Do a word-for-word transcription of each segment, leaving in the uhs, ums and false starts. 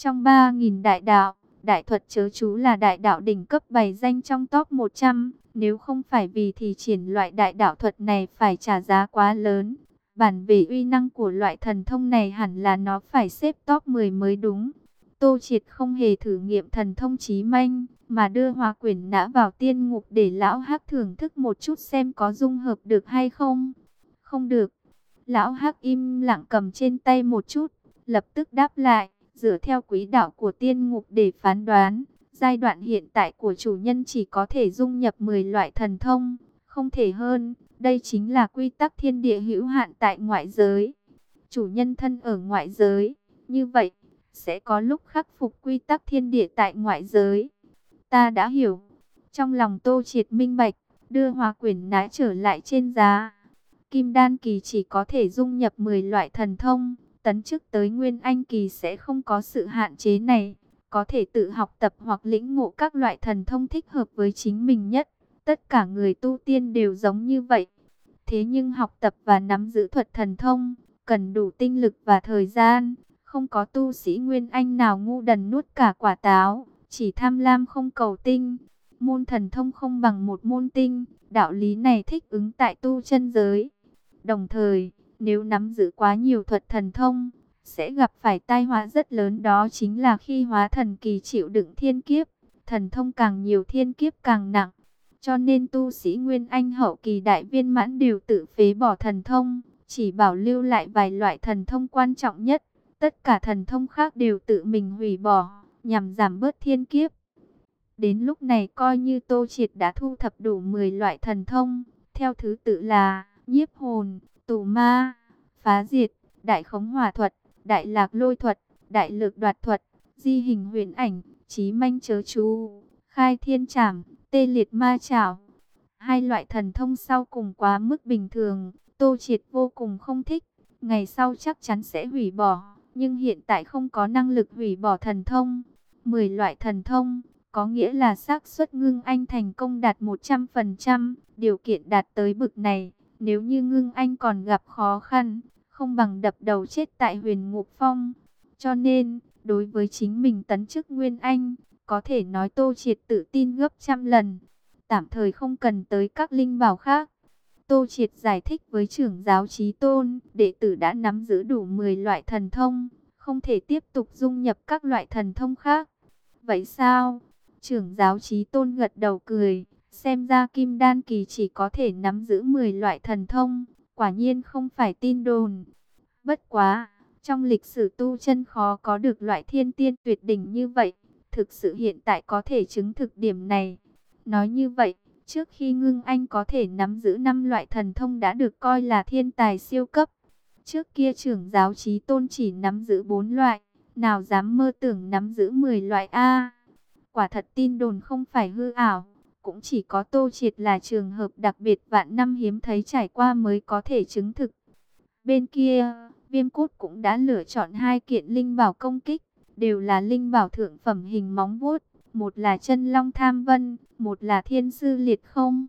Trong ba nghìn đại đạo, đại thuật chớ chú là đại đạo đỉnh cấp bày danh trong top một trăm. Nếu không phải vì thì triển loại đại đạo thuật này phải trả giá quá lớn. Bản về uy năng của loại thần thông này hẳn là nó phải xếp top mười mới đúng. Tô Triệt không hề thử nghiệm thần thông chí manh, mà đưa Hóa Quyển Nã vào tiên ngục để lão Hắc thưởng thức một chút xem có dung hợp được hay không. Không được. Lão Hắc im lặng cầm trên tay một chút, lập tức đáp lại, dựa theo quỹ đạo của tiên ngục để phán đoán. Giai đoạn hiện tại của chủ nhân chỉ có thể dung nhập mười loại thần thông, không thể hơn. Đây chính là quy tắc thiên địa hữu hạn tại ngoại giới. Chủ nhân thân ở ngoại giới, như vậy sẽ có lúc khắc phục quy tắc thiên địa tại ngoại giới. Ta đã hiểu. Trong lòng Tô Triệt minh bạch, đưa Hóa Quyển Nã trở lại trên giá. Kim Đan kỳ chỉ có thể dung nhập mười loại thần thông, tấn chức tới Nguyên Anh kỳ sẽ không có sự hạn chế này, có thể tự học tập hoặc lĩnh ngộ các loại thần thông thích hợp với chính mình nhất. Tất cả người tu tiên đều giống như vậy. Thế nhưng học tập và nắm giữ thuật thần thông, cần đủ tinh lực và thời gian. Không có tu sĩ Nguyên Anh nào ngu đần nuốt cả quả táo, chỉ tham lam không cầu tinh. Môn thần thông không bằng một môn tinh, đạo lý này thích ứng tại tu chân giới. Đồng thời, nếu nắm giữ quá nhiều thuật thần thông, sẽ gặp phải tai họa rất lớn, đó chính là khi hóa thần kỳ chịu đựng thiên kiếp, thần thông càng nhiều thiên kiếp càng nặng. Cho nên tu sĩ Nguyên Anh hậu kỳ đại viên mãn đều tự phế bỏ thần thông, chỉ bảo lưu lại vài loại thần thông quan trọng nhất. Tất cả thần thông khác đều tự mình hủy bỏ, nhằm giảm bớt thiên kiếp. Đến lúc này coi như Tô Triệt đã thu thập đủ mười loại thần thông, theo thứ tự là nhiếp hồn, tù ma, phá diệt, đại khống hỏa thuật, đại lạc lôi thuật, đại lực đoạt thuật, di hình huyền ảnh, chí manh chớ chú, khai thiên trảm, tê liệt ma chảo. Hai loại thần thông sau cùng quá mức bình thường, Tô Triệt vô cùng không thích, ngày sau chắc chắn sẽ hủy bỏ, nhưng hiện tại không có năng lực hủy bỏ thần thông. mười loại thần thông, có nghĩa là xác suất ngưng anh thành công đạt một trăm phần trăm, điều kiện đạt tới bực này, nếu như ngưng anh còn gặp khó khăn, không bằng đập đầu chết tại Huyền Ngục Phong. Cho nên, đối với chính mình tấn chức Nguyên Anh, có thể nói Tô Triệt tự tin gấp trăm lần, tạm thời không cần tới các linh bảo khác. Tô Triệt giải thích với trưởng giáo Chí Tôn, đệ tử đã nắm giữ đủ mười loại thần thông, không thể tiếp tục dung nhập các loại thần thông khác. Vậy sao? Trưởng giáo Chí Tôn gật đầu cười, xem ra Kim Đan kỳ chỉ có thể nắm giữ mười loại thần thông, quả nhiên không phải tin đồn. Bất quá, trong lịch sử tu chân khó có được loại thiên tiên tuyệt đỉnh như vậy, thực sự hiện tại có thể chứng thực điểm này. Nói như vậy, trước khi ngưng anh có thể nắm giữ năm loại thần thông đã được coi là thiên tài siêu cấp. Trước kia trưởng giáo Chí Tôn chỉ nắm giữ bốn loại, nào dám mơ tưởng nắm giữ mười loại a. Quả thật tin đồn không phải hư ảo, cũng chỉ có Tô Triệt là trường hợp đặc biệt vạn năm hiếm thấy trải qua mới có thể chứng thực. Bên kia, Viêm Cốt cũng đã lựa chọn hai kiện linh bảo công kích, đều là linh bảo thượng phẩm hình móng vuốt, một là Chân Long Tham Vân, một là Thiên Sư Liệt Không.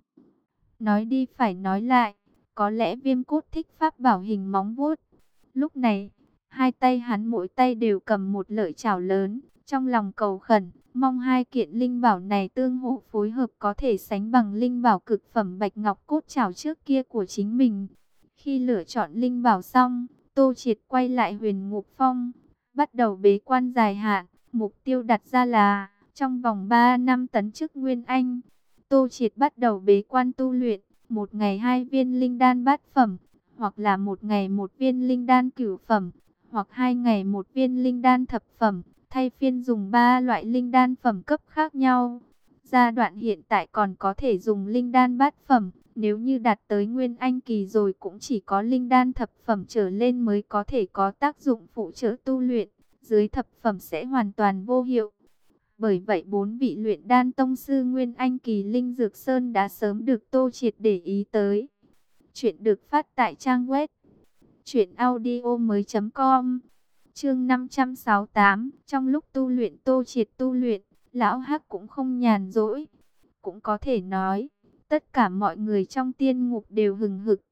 Nói đi phải nói lại, có lẽ Viêm Cốt thích pháp bảo hình móng vuốt. Lúc này, hai tay hắn mỗi tay đều cầm một lợi chảo lớn, trong lòng cầu khẩn, mong hai kiện linh bảo này tương hỗ phối hợp có thể sánh bằng linh bảo cực phẩm Bạch Ngọc Cốt Chảo trước kia của chính mình. Khi lựa chọn linh bảo xong, Tô Triệt quay lại Huyền Ngục Phong, bắt đầu bế quan dài hạn, mục tiêu đặt ra là trong vòng ba năm tấn chức Nguyên Anh. Tô Triệt bắt đầu bế quan tu luyện, một ngày hai viên linh đan bát phẩm, hoặc là một ngày một viên linh đan cửu phẩm, hoặc hai ngày một viên linh đan thập phẩm, thay phiên dùng ba loại linh đan phẩm cấp khác nhau. Giai đoạn hiện tại còn có thể dùng linh đan bát phẩm, nếu như đạt tới Nguyên Anh kỳ rồi cũng chỉ có linh đan thập phẩm trở lên mới có thể có tác dụng phụ trợ tu luyện, dưới thập phẩm sẽ hoàn toàn vô hiệu. Bởi vậy bốn vị luyện đan tông sư Nguyên Anh kỳ Linh Dược Sơn đã sớm được Tô Triệt để ý tới. Chuyện được phát tại trang web truyện audio mới chấm com. Chương năm trăm sáu mươi tám, trong lúc tu luyện Tô Triệt tu luyện, lão Hắc cũng không nhàn rỗi. Cũng có thể nói, tất cả mọi người trong tiên ngục đều hừng hực.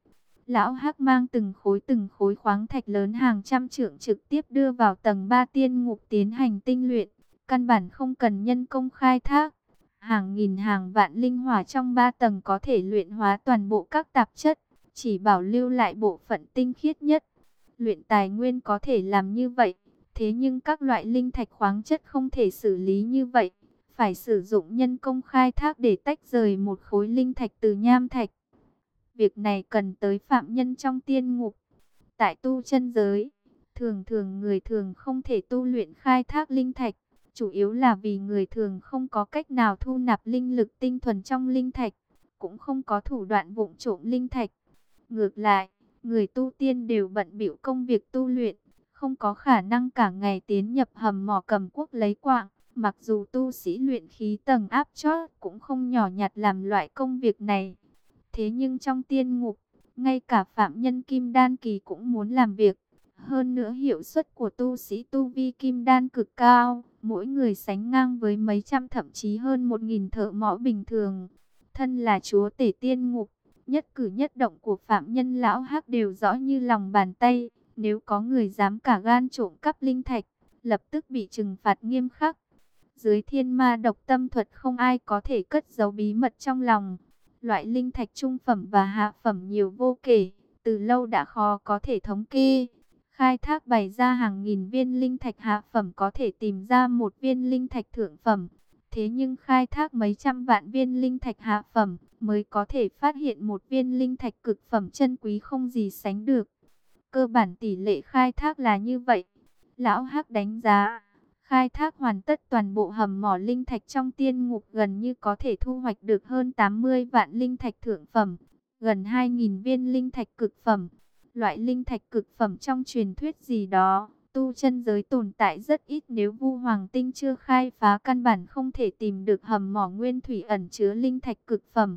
Lão Hắc mang từng khối từng khối khoáng thạch lớn hàng trăm trượng trực tiếp đưa vào tầng ba tiên ngục tiến hành tinh luyện, căn bản không cần nhân công khai thác. Hàng nghìn hàng vạn linh hỏa trong ba tầng có thể luyện hóa toàn bộ các tạp chất, chỉ bảo lưu lại bộ phận tinh khiết nhất. Luyện tài nguyên có thể làm như vậy, thế nhưng các loại linh thạch khoáng chất không thể xử lý như vậy, phải sử dụng nhân công khai thác để tách rời một khối linh thạch từ nham thạch. Việc này cần tới phạm nhân trong tiên ngục. Tại tu chân giới, thường thường người thường không thể tu luyện khai thác linh thạch, chủ yếu là vì người thường không có cách nào thu nạp linh lực tinh thuần trong linh thạch, cũng không có thủ đoạn vụng trộm linh thạch. Ngược lại, người tu tiên đều bận bịu công việc tu luyện, không có khả năng cả ngày tiến nhập hầm mỏ cầm cuốc lấy quạng. Mặc dù tu sĩ luyện khí tầng áp chót cũng không nhỏ nhặt làm loại công việc này. Thế nhưng trong tiên ngục, ngay cả phạm nhân kim đan kỳ cũng muốn làm việc. Hơn nữa hiệu suất của tu sĩ tu vi kim đan cực cao, mỗi người sánh ngang với mấy trăm thậm chí hơn một nghìn thợ mỏ bình thường. Thân là chúa tể tiên ngục, nhất cử nhất động của phạm nhân lão Hắc đều rõ như lòng bàn tay. Nếu có người dám cả gan trộm cắp linh thạch, lập tức bị trừng phạt nghiêm khắc. Dưới thiên ma độc tâm thuật không ai có thể cất giấu bí mật trong lòng. Loại linh thạch trung phẩm và hạ phẩm nhiều vô kể, từ lâu đã khó có thể thống kê. Khai thác bày ra hàng nghìn viên linh thạch hạ phẩm có thể tìm ra một viên linh thạch thượng phẩm. Thế nhưng khai thác mấy trăm vạn viên linh thạch hạ phẩm mới có thể phát hiện một viên linh thạch cực phẩm chân quý không gì sánh được. Cơ bản tỷ lệ khai thác là như vậy. Lão Hắc đánh giá, khai thác hoàn tất toàn bộ hầm mỏ linh thạch trong tiên ngục gần như có thể thu hoạch được hơn tám mươi vạn linh thạch thượng phẩm, gần hai nghìn viên linh thạch cực phẩm. Loại linh thạch cực phẩm trong truyền thuyết gì đó, tu chân giới tồn tại rất ít, nếu Vu Hoàng Tinh chưa khai phá căn bản không thể tìm được hầm mỏ nguyên thủy ẩn chứa linh thạch cực phẩm.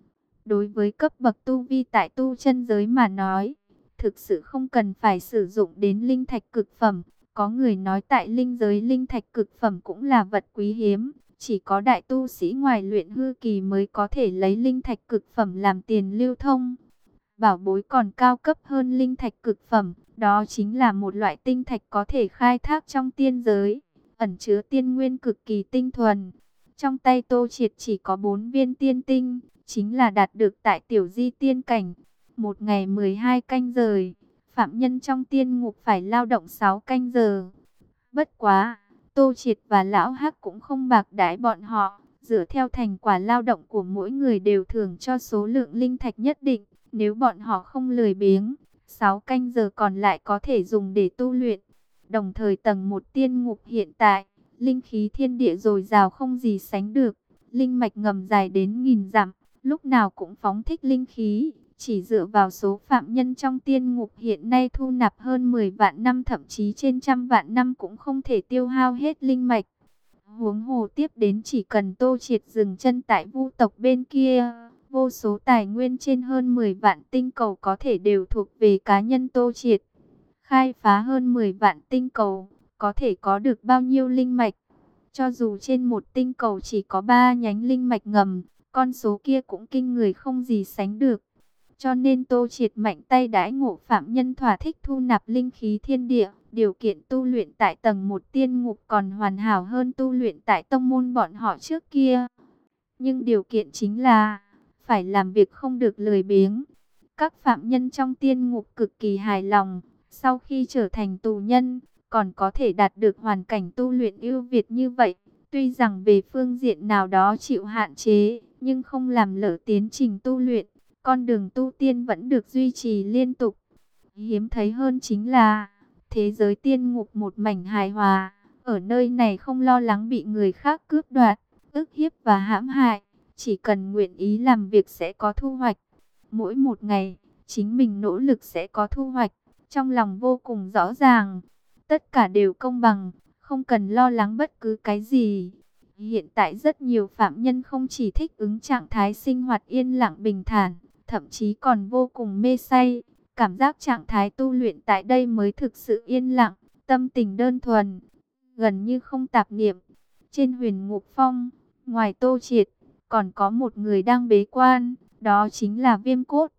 Đối với cấp bậc tu vi tại tu chân giới mà nói, thực sự không cần phải sử dụng đến linh thạch cực phẩm. Có người nói tại linh giới linh thạch cực phẩm cũng là vật quý hiếm, chỉ có đại tu sĩ ngoài luyện hư kỳ mới có thể lấy linh thạch cực phẩm làm tiền lưu thông. Bảo bối còn cao cấp hơn linh thạch cực phẩm, đó chính là một loại tinh thạch có thể khai thác trong tiên giới, ẩn chứa tiên nguyên cực kỳ tinh thuần. Trong tay Tô Triệt chỉ có bốn viên tiên tinh, chính là đạt được tại tiểu di tiên cảnh. Một ngày mười hai canh giờ, phạm nhân trong tiên ngục phải lao động sáu canh giờ. Bất quá, Tô Triệt và Lão Hắc cũng không bạc đãi bọn họ, dựa theo thành quả lao động của mỗi người đều thưởng cho số lượng linh thạch nhất định. Nếu bọn họ không lười biếng, sáu canh giờ còn lại có thể dùng để tu luyện. Đồng thời tầng một tiên ngục hiện tại, linh khí thiên địa dồi dào không gì sánh được, linh mạch ngầm dài đến nghìn dặm, lúc nào cũng phóng thích linh khí. Chỉ dựa vào số phạm nhân trong tiên ngục hiện nay thu nạp hơn mười vạn năm thậm chí trên trăm vạn năm cũng không thể tiêu hao hết linh mạch. Huống hồ tiếp đến chỉ cần Tô Triệt dừng chân tại Vu tộc bên kia, vô số tài nguyên trên hơn mười vạn tinh cầu có thể đều thuộc về cá nhân Tô Triệt. Khai phá hơn mười vạn tinh cầu, có thể có được bao nhiêu linh mạch? Cho dù trên một tinh cầu chỉ có ba nhánh linh mạch ngầm, con số kia cũng kinh người không gì sánh được. Cho nên Tô Triệt mạnh tay đãi ngộ phạm nhân thỏa thích thu nạp linh khí thiên địa. Điều kiện tu luyện tại tầng một tiên ngục còn hoàn hảo hơn tu luyện tại tông môn bọn họ trước kia. Nhưng điều kiện chính là phải làm việc không được lười biếng. Các phạm nhân trong tiên ngục cực kỳ hài lòng. Sau khi trở thành tù nhân, còn có thể đạt được hoàn cảnh tu luyện ưu việt như vậy. Tuy rằng về phương diện nào đó chịu hạn chế, nhưng không làm lỡ tiến trình tu luyện. Con đường tu tiên vẫn được duy trì liên tục. Hiếm thấy hơn chính là thế giới tiên ngục một mảnh hài hòa. Ở nơi này không lo lắng bị người khác cướp đoạt, ức hiếp và hãm hại. Chỉ cần nguyện ý làm việc sẽ có thu hoạch. Mỗi một ngày, chính mình nỗ lực sẽ có thu hoạch. Trong lòng vô cùng rõ ràng. Tất cả đều công bằng, không cần lo lắng bất cứ cái gì. Hiện tại rất nhiều phạm nhân không chỉ thích ứng trạng thái sinh hoạt yên lặng bình thản, thậm chí còn vô cùng mê say. Cảm giác trạng thái tu luyện tại đây mới thực sự yên lặng, tâm tình đơn thuần, gần như không tạp niệm. Trên huyền ngục phong, ngoài Tô Triệt, còn có một người đang bế quan, đó chính là Viêm Cốt.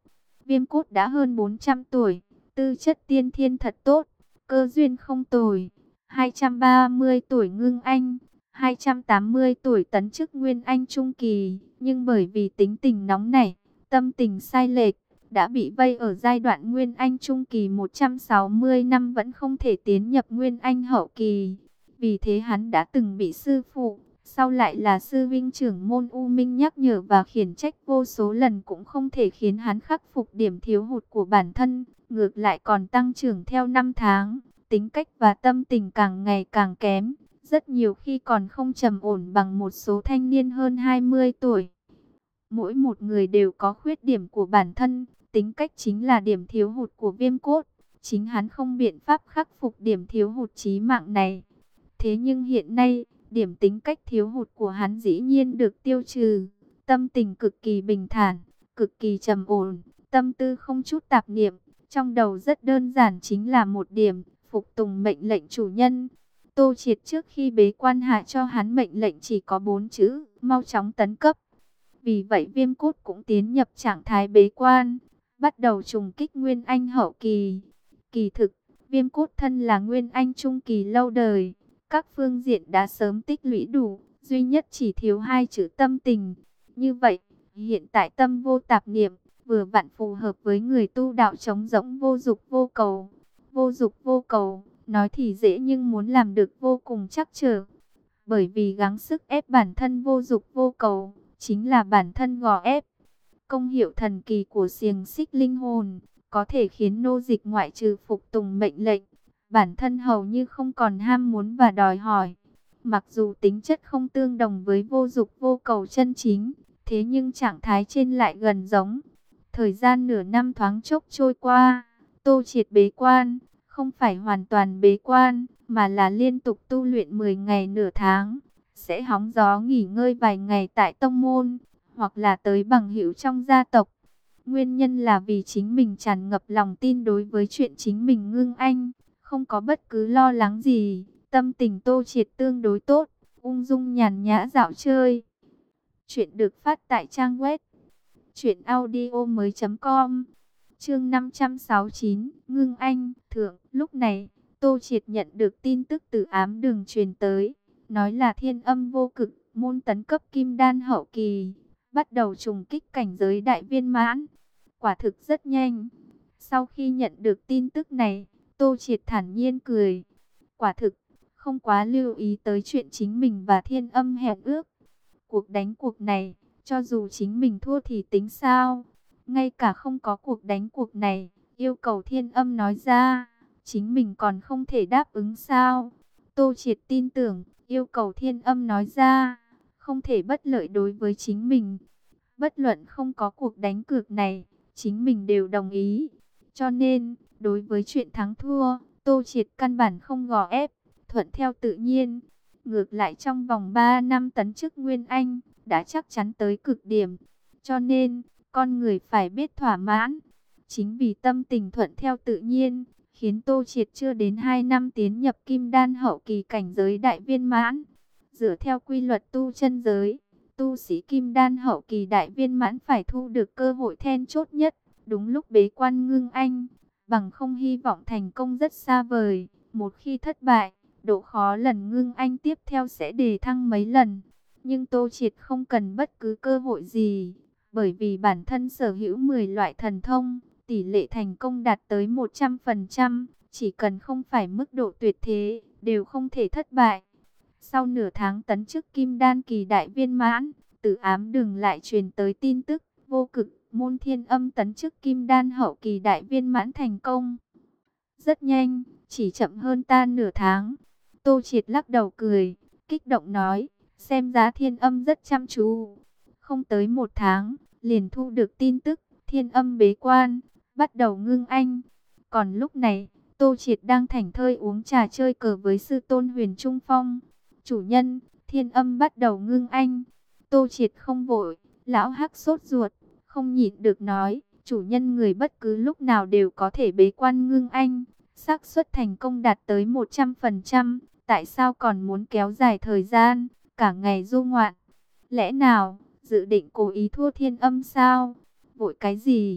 Viêm cốt đã hơn bốn trăm tuổi, tư chất tiên thiên thật tốt, cơ duyên không tồi. hai trăm ba mươi tuổi ngưng anh, hai trăm tám mươi tuổi tấn chức nguyên anh trung kỳ, nhưng bởi vì tính tình nóng nảy, tâm tình sai lệch, đã bị vây ở giai đoạn nguyên anh trung kỳ một trăm sáu mươi năm vẫn không thể tiến nhập nguyên anh hậu kỳ. Vì thế hắn đã từng bị sư phụ, sau lại là sư vinh trưởng môn U Minh nhắc nhở và khiển trách vô số lần cũng không thể khiến hắn khắc phục điểm thiếu hụt của bản thân, ngược lại còn tăng trưởng theo năm tháng, tính cách và tâm tình càng ngày càng kém, rất nhiều khi còn không trầm ổn bằng một số thanh niên hơn hai mươi tuổi. Mỗi một người đều có khuyết điểm của bản thân, tính cách chính là điểm thiếu hụt của Viêm Cốt, chính hắn không biện pháp khắc phục điểm thiếu hụt chí mạng này. Thế nhưng hiện nay, điểm tính cách thiếu hụt của hắn dĩ nhiên được tiêu trừ, tâm tình cực kỳ bình thản, cực kỳ trầm ổn, tâm tư không chút tạp niệm, trong đầu rất đơn giản chính là một điểm, phục tùng mệnh lệnh chủ nhân. Tô Triệt trước khi bế quan hạ cho hắn mệnh lệnh chỉ có bốn chữ, mau chóng tấn cấp. Vì vậy Viêm Cốt cũng tiến nhập trạng thái bế quan, bắt đầu trùng kích Nguyên Anh hậu kỳ. Kỳ thực, Viêm Cốt thân là Nguyên Anh trung kỳ lâu đời, các phương diện đã sớm tích lũy đủ, duy nhất chỉ thiếu hai chữ tâm tình. Như vậy, hiện tại tâm vô tạp niệm, vừa vặn phù hợp với người tu đạo trống rỗng vô dục vô cầu. Vô dục vô cầu, nói thì dễ nhưng muốn làm được vô cùng trắc trở. Bởi vì gắng sức ép bản thân vô dục vô cầu, chính là bản thân gò ép. Công hiệu thần kỳ của xiềng xích linh hồn, có thể khiến nô dịch ngoại trừ phục tùng mệnh lệnh, bản thân hầu như không còn ham muốn và đòi hỏi. Mặc dù tính chất không tương đồng với vô dục vô cầu chân chính, thế nhưng trạng thái trên lại gần giống. Thời gian nửa năm thoáng chốc trôi qua, Tô Triệt bế quan, không phải hoàn toàn bế quan, mà là liên tục tu luyện mười ngày nửa tháng, sẽ hóng gió nghỉ ngơi vài ngày tại tông môn, hoặc là tới bằng hữu trong gia tộc. Nguyên nhân là vì chính mình tràn ngập lòng tin đối với chuyện chính mình ngưng anh, không có bất cứ lo lắng gì, tâm tình Tô Triệt tương đối tốt, ung dung nhàn nhã dạo chơi. Chuyện được phát tại trang web truyện audio mới chấm com. Chương năm trăm sáu mươi chín, ngưng anh, thượng. Lúc này, Tô Triệt nhận được tin tức từ ám đường truyền tới, nói là Thiên Âm Vô Cực, môn tấn cấp kim đan hậu kỳ, bắt đầu trùng kích cảnh giới đại viên mãn. Quả thực rất nhanh. Sau khi nhận được tin tức này, Tô Triệt thản nhiên cười. Quả thực, không quá lưu ý tới chuyện chính mình và Thiên Âm hẹn ước. Cuộc đánh cuộc này, cho dù chính mình thua thì tính sao? Ngay cả không có cuộc đánh cuộc này, yêu cầu Thiên Âm nói ra, chính mình còn không thể đáp ứng sao? Tô Triệt tin tưởng, yêu cầu Thiên Âm nói ra, không thể bất lợi đối với chính mình. Bất luận không có cuộc đánh cược này, chính mình đều đồng ý. Cho nên, đối với chuyện thắng thua, Tô Triệt căn bản không gò ép, thuận theo tự nhiên. Ngược lại trong vòng ba năm tấn chức Nguyên Anh, đã chắc chắn tới cực điểm. Cho nên, con người phải biết thỏa mãn. Chính vì tâm tình thuận theo tự nhiên, khiến Tô Triệt chưa đến hai năm tiến nhập kim đan hậu kỳ cảnh giới đại viên mãn. Dựa theo quy luật tu chân giới, tu sĩ kim đan hậu kỳ đại viên mãn phải thu được cơ hội then chốt nhất, đúng lúc bế quan ngưng anh, bằng không hy vọng thành công rất xa vời. Một khi thất bại, độ khó lần ngưng anh tiếp theo sẽ đề thăng mấy lần. Nhưng Tô Triệt không cần bất cứ cơ hội gì, bởi vì bản thân sở hữu mười loại thần thông, tỷ lệ thành công đạt tới một trăm phần trăm, chỉ cần không phải mức độ tuyệt thế, đều không thể thất bại. Sau nửa tháng tấn chức kim đan kỳ đại viên mãn, từ ám đường lại truyền tới tin tức, Vô Cực, môn Thiên Âm tấn chức kim đan hậu kỳ đại viên mãn thành công. Rất nhanh, chỉ chậm hơn ta nửa tháng. Tô Triệt lắc đầu cười, kích động nói, xem giá Thiên Âm rất chăm chú. Không tới một tháng, liền thu được tin tức, Thiên Âm bế quan, bắt đầu ngưng anh. Còn lúc này, Tô Triệt đang thảnh thơi uống trà chơi cờ với sư tôn Huyền Trung Phong. Chủ nhân, Thiên Âm bắt đầu ngưng anh. Tô Triệt không vội, lão hắc sốt ruột, không nhịn được nói, chủ nhân người bất cứ lúc nào đều có thể bế quan ngưng anh, xác suất thành công đạt tới một trăm phần trăm, tại sao còn muốn kéo dài thời gian, cả ngày du ngoạn? Lẽ nào, dự định cố ý thua Thiên Âm sao? Vội cái gì?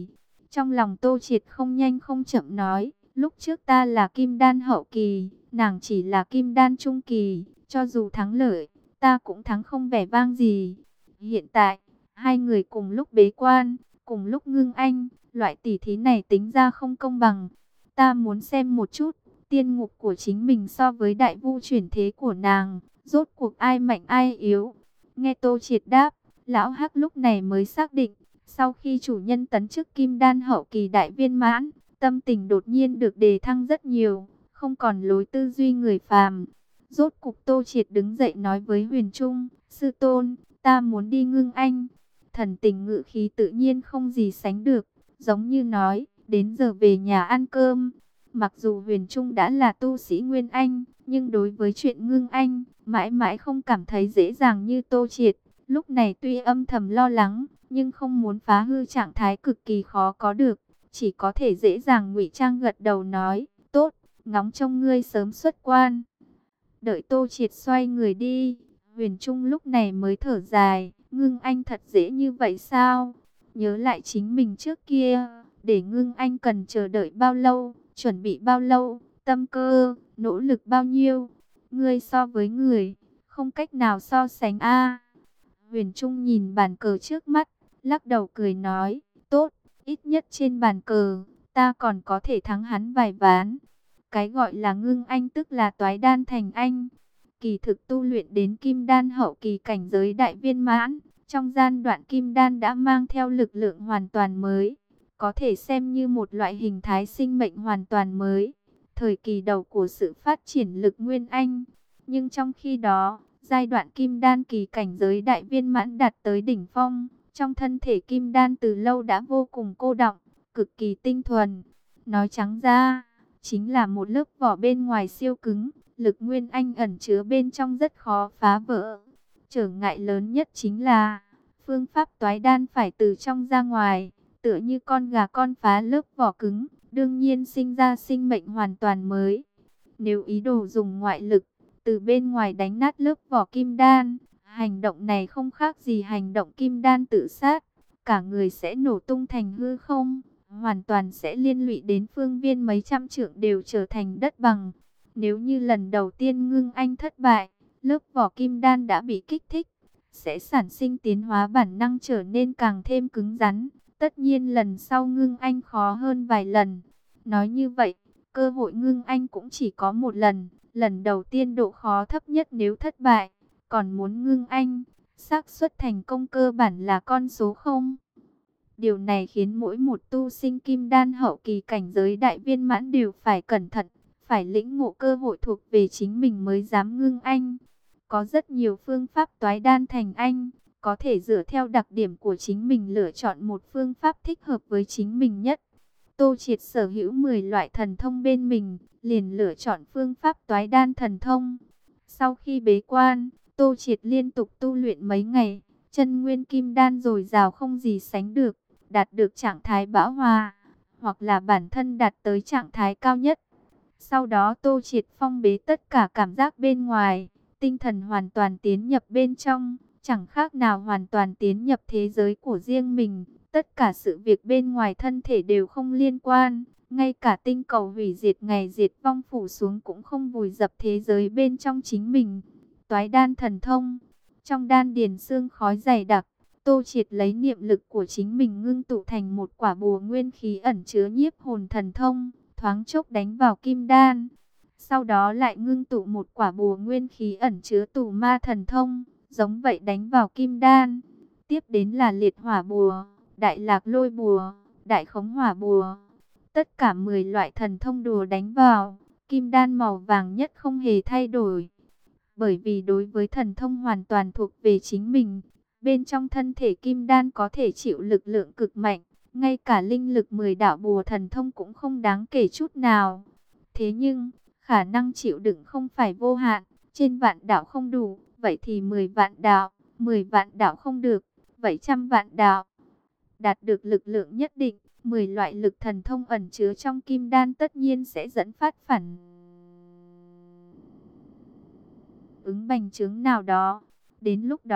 Trong lòng Tô Triệt không nhanh không chậm nói, lúc trước ta là kim đan hậu kỳ, nàng chỉ là kim đan trung kỳ, cho dù thắng lợi, ta cũng thắng không vẻ vang gì. Hiện tại, hai người cùng lúc bế quan, cùng lúc ngưng anh, loại tỷ thí này tính ra không công bằng. Ta muốn xem một chút, tiên ngục của chính mình so với đại vu chuyển thế của nàng, rốt cuộc ai mạnh ai yếu. Nghe Tô Triệt đáp, lão Hắc lúc này mới xác định, sau khi chủ nhân tấn chức kim đan hậu kỳ đại viên mãn, tâm tình đột nhiên được đề thăng rất nhiều, không còn lối tư duy người phàm. Rốt cục Tô Triệt đứng dậy nói với Huyền Trung, sư tôn, ta muốn đi ngưng anh. Thần tình ngự khí tự nhiên không gì sánh được, giống như nói, đến giờ về nhà ăn cơm. Mặc dù Huyền Trung đã là tu sĩ Nguyên Anh, nhưng đối với chuyện ngưng anh, mãi mãi không cảm thấy dễ dàng như Tô Triệt. Lúc này tuy âm thầm lo lắng, nhưng không muốn phá hư trạng thái cực kỳ khó có được, chỉ có thể dễ dàng ngụy trang gật đầu nói, tốt, ngóng trông ngươi sớm xuất quan. Đợi Tô Triệt xoay người đi, Huyền Trung lúc này mới thở dài, ngưng anh thật dễ như vậy sao? Nhớ lại chính mình trước kia, để ngưng anh cần chờ đợi bao lâu, chuẩn bị bao lâu, tâm cơ, nỗ lực bao nhiêu. Ngươi so với người, không cách nào so sánh a. Huyền Trung nhìn bàn cờ trước mắt, lắc đầu cười nói, tốt, ít nhất trên bàn cờ, ta còn có thể thắng hắn vài ván. Cái gọi là ngưng anh tức là toái đan thành anh. Kỳ thực tu luyện đến kim đan hậu kỳ cảnh giới đại viên mãn, trong gian đoạn kim đan đã mang theo lực lượng hoàn toàn mới, có thể xem như một loại hình thái sinh mệnh hoàn toàn mới, thời kỳ đầu của sự phát triển lực nguyên anh. Nhưng trong khi đó, giai đoạn kim đan kỳ cảnh giới đại viên mãn đạt tới đỉnh phong, trong thân thể kim đan từ lâu đã vô cùng cô đọng, cực kỳ tinh thuần. Nói trắng ra, chính là một lớp vỏ bên ngoài siêu cứng, lực nguyên anh ẩn chứa bên trong rất khó phá vỡ. Trở ngại lớn nhất chính là, phương pháp toái đan phải từ trong ra ngoài, tựa như con gà con phá lớp vỏ cứng, đương nhiên sinh ra sinh mệnh hoàn toàn mới. Nếu ý đồ dùng ngoại lực, từ bên ngoài đánh nát lớp vỏ kim đan, hành động này không khác gì hành động kim đan tự sát, cả người sẽ nổ tung thành hư không, hoàn toàn sẽ liên lụy đến phương viên mấy trăm trượng đều trở thành đất bằng. Nếu như lần đầu tiên ngưng anh thất bại, lớp vỏ kim đan đã bị kích thích, sẽ sản sinh tiến hóa bản năng trở nên càng thêm cứng rắn. Tất nhiên lần sau ngưng anh khó hơn vài lần. Nói như vậy, cơ hội ngưng anh cũng chỉ có một lần. Lần đầu tiên độ khó thấp nhất nếu thất bại, còn muốn ngưng anh, xác suất thành công cơ bản là con số không. Điều này khiến mỗi một tu sinh kim đan hậu kỳ cảnh giới đại viên mãn đều phải cẩn thận, phải lĩnh ngộ cơ hội thuộc về chính mình mới dám ngưng anh. Có rất nhiều phương pháp toái đan thành anh, có thể dựa theo đặc điểm của chính mình lựa chọn một phương pháp thích hợp với chính mình nhất. Tô Triệt sở hữu mười loại thần thông bên mình, liền lựa chọn phương pháp toái đan thần thông. Sau khi bế quan, Tô Triệt liên tục tu luyện mấy ngày, chân nguyên kim đan dồi dào không gì sánh được, đạt được trạng thái bão hòa, hoặc là bản thân đạt tới trạng thái cao nhất. Sau đó Tô Triệt phong bế tất cả cảm giác bên ngoài, tinh thần hoàn toàn tiến nhập bên trong, chẳng khác nào hoàn toàn tiến nhập thế giới của riêng mình. Tất cả sự việc bên ngoài thân thể đều không liên quan, ngay cả tinh cầu hủy diệt ngày diệt vong phủ xuống cũng không vùi dập thế giới bên trong chính mình. Toái đan thần thông, trong đan điền xương khói dày đặc, Tô Triệt lấy niệm lực của chính mình ngưng tụ thành một quả bùa nguyên khí ẩn chứa nhiếp hồn thần thông, thoáng chốc đánh vào kim đan. Sau đó lại ngưng tụ một quả bùa nguyên khí ẩn chứa tù ma thần thông, giống vậy đánh vào kim đan. Tiếp đến là liệt hỏa bùa, đại lạc lôi bùa, đại khống hỏa bùa. Tất cả mười loại thần thông đùa đánh vào, kim đan màu vàng nhất không hề thay đổi. Bởi vì đối với thần thông hoàn toàn thuộc về chính mình, bên trong thân thể kim đan có thể chịu lực lượng cực mạnh, ngay cả linh lực mười đạo bùa thần thông cũng không đáng kể chút nào. Thế nhưng, khả năng chịu đựng không phải vô hạn, trên vạn đạo không đủ, vậy thì mười vạn đạo, mười vạn đạo không được, vậy trăm vạn đạo. Đạt được lực lượng nhất định, mười loại lực thần thông ẩn chứa trong kim đan tất nhiên sẽ dẫn phát phản ứng bành trướng nào đó. Đến lúc đó,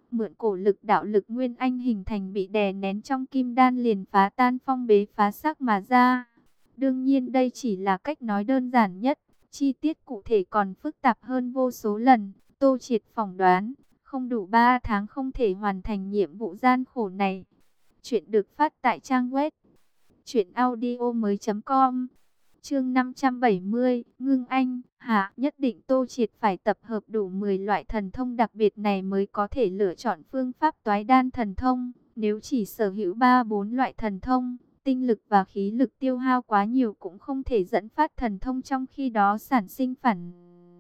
mượn cổ lực đạo lực nguyên anh hình thành bị đè nén trong kim đan liền phá tan phong bế phá xác mà ra. Đương nhiên đây chỉ là cách nói đơn giản nhất, chi tiết cụ thể còn phức tạp hơn vô số lần. Tô Triệt phỏng đoán, không đủ ba tháng không thể hoàn thành nhiệm vụ gian khổ này. Chuyện được phát tại trang web truyện audio mới chấm com. Chương năm trăm bảy mươi, Ngưng Anh, hạ nhất định Tô Triệt phải tập hợp đủ mười loại thần thông đặc biệt này mới có thể lựa chọn phương pháp toái đan thần thông. Nếu chỉ sở hữu ba bốn loại thần thông, tinh lực và khí lực tiêu hao quá nhiều cũng không thể dẫn phát thần thông, trong khi đó sản sinh phản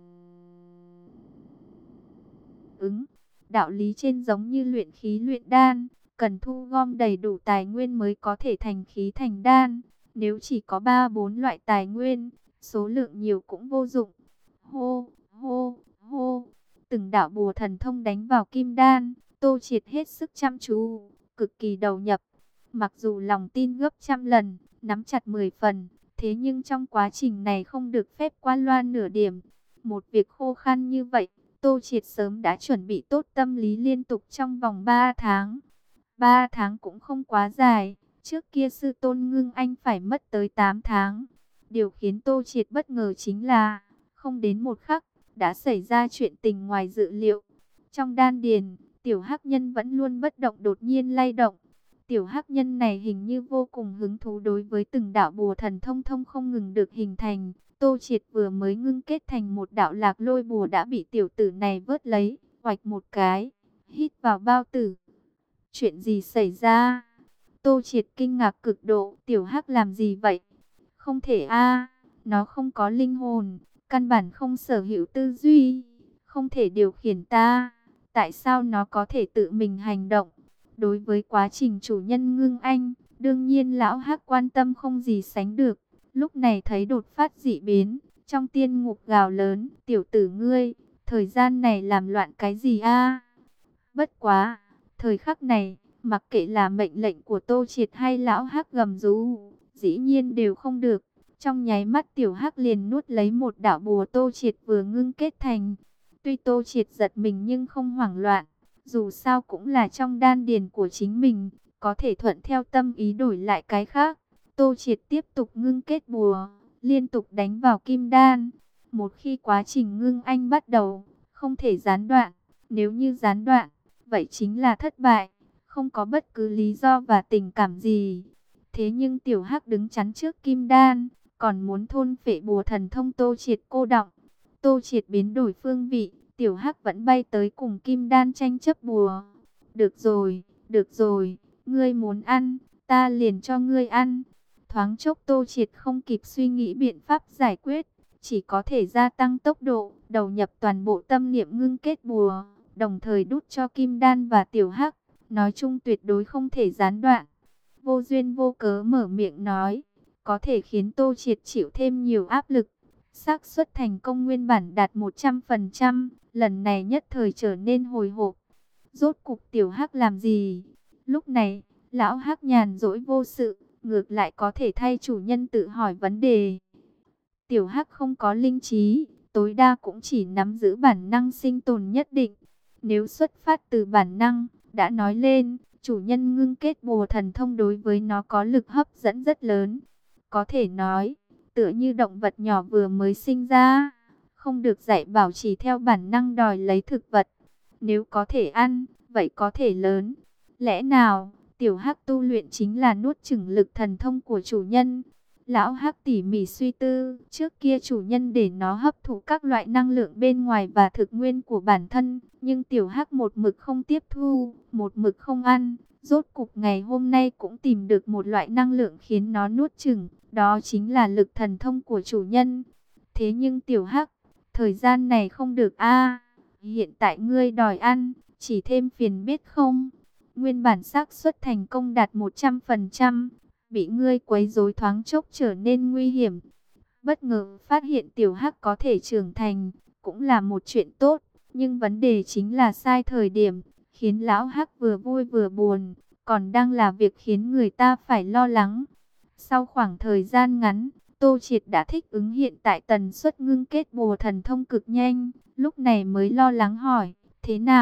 ứng. Đạo lý trên giống như luyện khí luyện đan, cần thu gom đầy đủ tài nguyên mới có thể thành khí thành đan. Nếu chỉ có ba bốn loại tài nguyên, số lượng nhiều cũng vô dụng. Hô, hô, hô, từng đạo bùa thần thông đánh vào kim đan, Tô Triệt hết sức chăm chú, cực kỳ đầu nhập. Mặc dù lòng tin gấp trăm lần, nắm chặt mười phần, thế nhưng trong quá trình này không được phép qua loa nửa điểm. Một việc khô khan như vậy, Tô Triệt sớm đã chuẩn bị tốt tâm lý liên tục trong vòng ba tháng. ba tháng cũng không quá dài, trước kia sư tôn Ngưng Anh phải mất tới tám tháng. Điều khiến Tô Triệt bất ngờ chính là, không đến một khắc, đã xảy ra chuyện tình ngoài dự liệu. Trong đan điền, tiểu hắc nhân vẫn luôn bất động đột nhiên lay động. Tiểu hắc nhân này hình như vô cùng hứng thú đối với từng đạo bùa thần thông thông không ngừng được hình thành. Tô Triệt vừa mới ngưng kết thành một đạo lạc lôi bùa đã bị tiểu tử này vớt lấy, oạch một cái, hít vào bao tử. Chuyện gì xảy ra? Tô Triệt kinh ngạc cực độ, tiểu hắc làm gì vậy? Không thể a, nó không có linh hồn, căn bản không sở hữu tư duy, không thể điều khiển ta. Tại sao nó có thể tự mình hành động? Đối với quá trình chủ nhân Ngưng Anh, đương nhiên lão hắc quan tâm không gì sánh được. Lúc này thấy đột phát dị biến, trong tiên ngục gào lớn, tiểu tử ngươi, thời gian này làm loạn cái gì a? Bất quá, thời khắc này, mặc kệ là mệnh lệnh của Tô Triệt hay lão hắc gầm rú, dĩ nhiên đều không được. Trong nháy mắt tiểu hắc liền nuốt lấy một đạo bùa Tô Triệt vừa ngưng kết thành. Tuy Tô Triệt giật mình nhưng không hoảng loạn, dù sao cũng là trong đan điền của chính mình, có thể thuận theo tâm ý đổi lại cái khác. Tô Triệt tiếp tục ngưng kết bùa, liên tục đánh vào kim đan. Một khi quá trình ngưng anh bắt đầu, không thể gián đoạn. Nếu như gián đoạn, vậy chính là thất bại, không có bất cứ lý do và tình cảm gì. Thế nhưng tiểu hắc đứng chắn trước kim đan, còn muốn thôn phệ bùa thần thông Tô Triệt cô đọng. Tô Triệt biến đổi phương vị, tiểu hắc vẫn bay tới cùng kim đan tranh chấp bùa. Được rồi, được rồi, ngươi muốn ăn, ta liền cho ngươi ăn. Thoáng chốc Tô Triệt không kịp suy nghĩ biện pháp giải quyết, chỉ có thể gia tăng tốc độ, đầu nhập toàn bộ tâm niệm ngưng kết bùa, đồng thời đút cho kim đan và tiểu hắc. Nói chung tuyệt đối không thể gián đoạn. Vô duyên vô cớ mở miệng nói, có thể khiến Tô Triệt chịu thêm nhiều áp lực. Xác suất thành công nguyên bản đạt một trăm phần trăm, lần này nhất thời trở nên hồi hộp. Rốt cục tiểu hắc làm gì? Lúc này, lão hắc nhàn rỗi vô sự, ngược lại có thể thay chủ nhân tự hỏi vấn đề. Tiểu hắc không có linh trí, tối đa cũng chỉ nắm giữ bản năng sinh tồn nhất định. Nếu xuất phát từ bản năng, đã nói lên, chủ nhân ngưng kết bùa thần thông đối với nó có lực hấp dẫn rất lớn. Có thể nói, tựa như động vật nhỏ vừa mới sinh ra, không được dạy bảo chỉ theo bản năng đòi lấy thực vật. Nếu có thể ăn, vậy có thể lớn. Lẽ nào, tiểu hắc tu luyện chính là nuốt chửng lực thần thông của chủ nhân? Lão hắc tỉ mỉ suy tư, trước kia chủ nhân để nó hấp thụ các loại năng lượng bên ngoài và thực nguyên của bản thân, nhưng tiểu hắc một mực không tiếp thu, một mực không ăn. Rốt cục ngày hôm nay cũng tìm được một loại năng lượng khiến nó nuốt chửng, đó chính là lực thần thông của chủ nhân. Thế nhưng tiểu hắc, thời gian này không được a. Hiện tại ngươi đòi ăn, chỉ thêm phiền biết không? Nguyên bản xác suất thành công đạt một trăm phần trăm, bị ngươi quấy rối thoáng chốc trở nên nguy hiểm. Bất ngờ phát hiện tiểu hắc có thể trưởng thành, cũng là một chuyện tốt, nhưng vấn đề chính là sai thời điểm, khiến lão hắc vừa vui vừa buồn, còn đang là việc khiến người ta phải lo lắng. Sau khoảng thời gian ngắn, Tô Triệt đã thích ứng hiện tại tần suất ngưng kết bùa thần thông cực nhanh, lúc này mới lo lắng hỏi, thế nào,